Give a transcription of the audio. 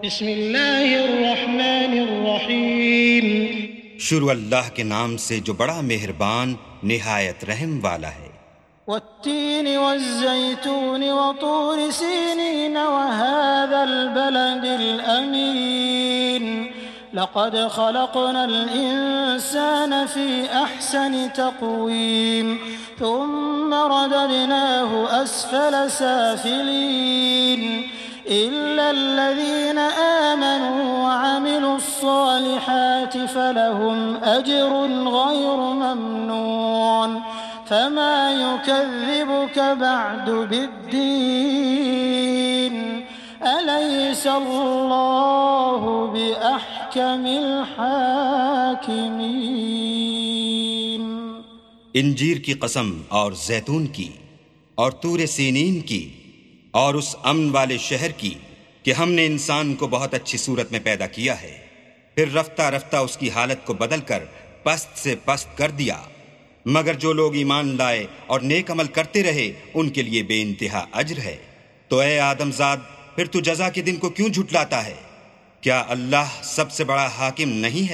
बिस्मिल्लाहिर्रहमानिर्रहीम। शुरू अल्लाह के नाम से जो बड़ा मेहरबान निहायत रहम वाला है। वत्तीन वज़्ज़ैतून वतूर सीनीन वहाज़ल बलदिल अमीन। लक़द खलक़नल इंसान फ़ी अहसनि तक़वीम थुम्मा रददनाहु अस्फल साफ़िलीन इल्ला अल्लज़ीना आमनू वअमिलुस्सालिहाति फलहुम अज्रुन गैरु ममनून फमा युकज़्ज़िबुक बअदु बिद्दीन अलैसल्लाहु बिअहकमिल हाकिमीन। इंजीर की कसम और जैतून की और तूरे सीनीन की और उस अमन वाले शहर की कि हमने इंसान को बहुत अच्छी सूरत में पैदा किया है, फिर रफ्ता रफ्ता उसकी हालत को बदलकर पस्त से पस्त कर दिया। मगर जो लोग ईमान लाए और नेक अमल करते रहे उनके लिए बेइंतहा अज्र है। तो ए आदमजाद, फिर तू जज़ा के दिन को क्यों झुटलाता है? क्या अल्लाह सबसे बड़ा हाकिम नहीं है?